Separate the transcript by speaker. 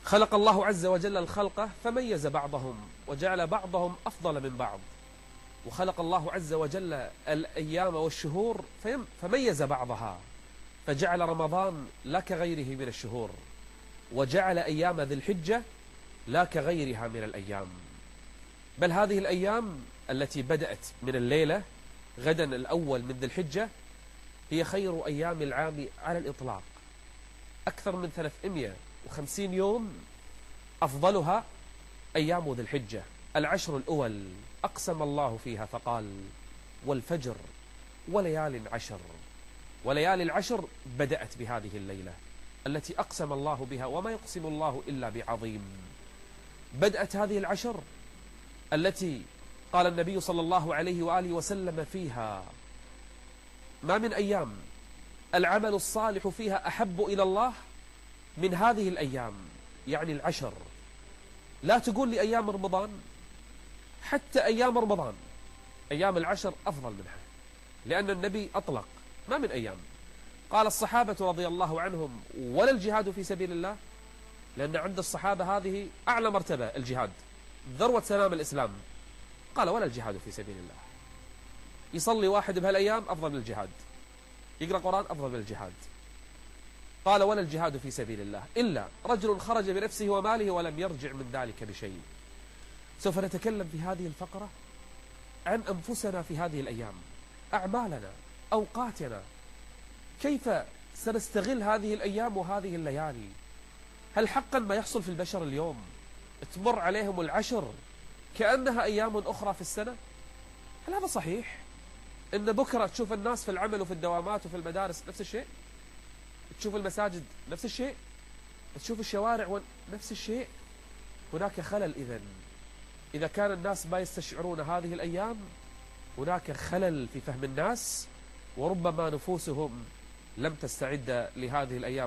Speaker 1: خلق الله عز وجل الخلق فميز بعضهم وجعل بعضهم أفضل من بعض، وخلق الله عز وجل الأيام والشهور فميز بعضها، فجعل رمضان لا كغيره من الشهور، وجعل أيام ذي الحجة لا كغيرها من الأيام. بل هذه الأيام التي بدأت من الليلة غدا الأول من ذي الحجة هي خير أيام العام على الإطلاق، أكثر من 350 يوم أفضلها أيام ذي الحجة. العشر الأول أقسم الله فيها فقال والفجر وليال عشر، وليالي العشر بدأت بهذه الليلة التي أقسم الله بها، وما يقسم الله إلا بعظيم. بدأت هذه العشر التي قال النبي صلى الله عليه وآله وسلم فيها ما من أيام العمل الصالح فيها أحب إلى الله من هذه الأيام، يعني العشر. لا تقول لي أيام رمضان، حتى أيام رمضان أيام العشر أفضل منها، لأن النبي أطلق ما من أيام. قال الصحابة رضي الله عنهم ولا الجهاد في سبيل الله، لأن عند الصحابة هذه أعلى مرتبة، الجهاد ذروة سلام الإسلام. قال ولا الجهاد في سبيل الله، يصلي واحد بهالأيام أفضل من الجهاد، يقرأ قرآن أفضل من الجهاد. قال ولا الجهاد في سبيل الله إلا رجل خرج بنفسه وماله ولم يرجع من ذلك بشيء. سوف نتكلم في هذه الفقرة عن أنفسنا في هذه الأيام، أعمالنا، أوقاتنا، كيف سنستغل هذه الأيام وهذه الليالي. هل حقا ما يحصل في البشر اليوم تمر عليهم العشر كأنها أيام أخرى في السنة؟ هل هذا صحيح؟ إن بكرة تشوف الناس في العمل وفي الدوامات وفي المدارس نفس الشيء، تشوف المساجد نفس الشيء، تشوف الشوارع نفس الشيء. هناك خلل. إذا كان الناس ما يستشعرون هذه الأيام هناك خلل في فهم الناس، وربما نفوسهم لم تستعد لهذه الأيام.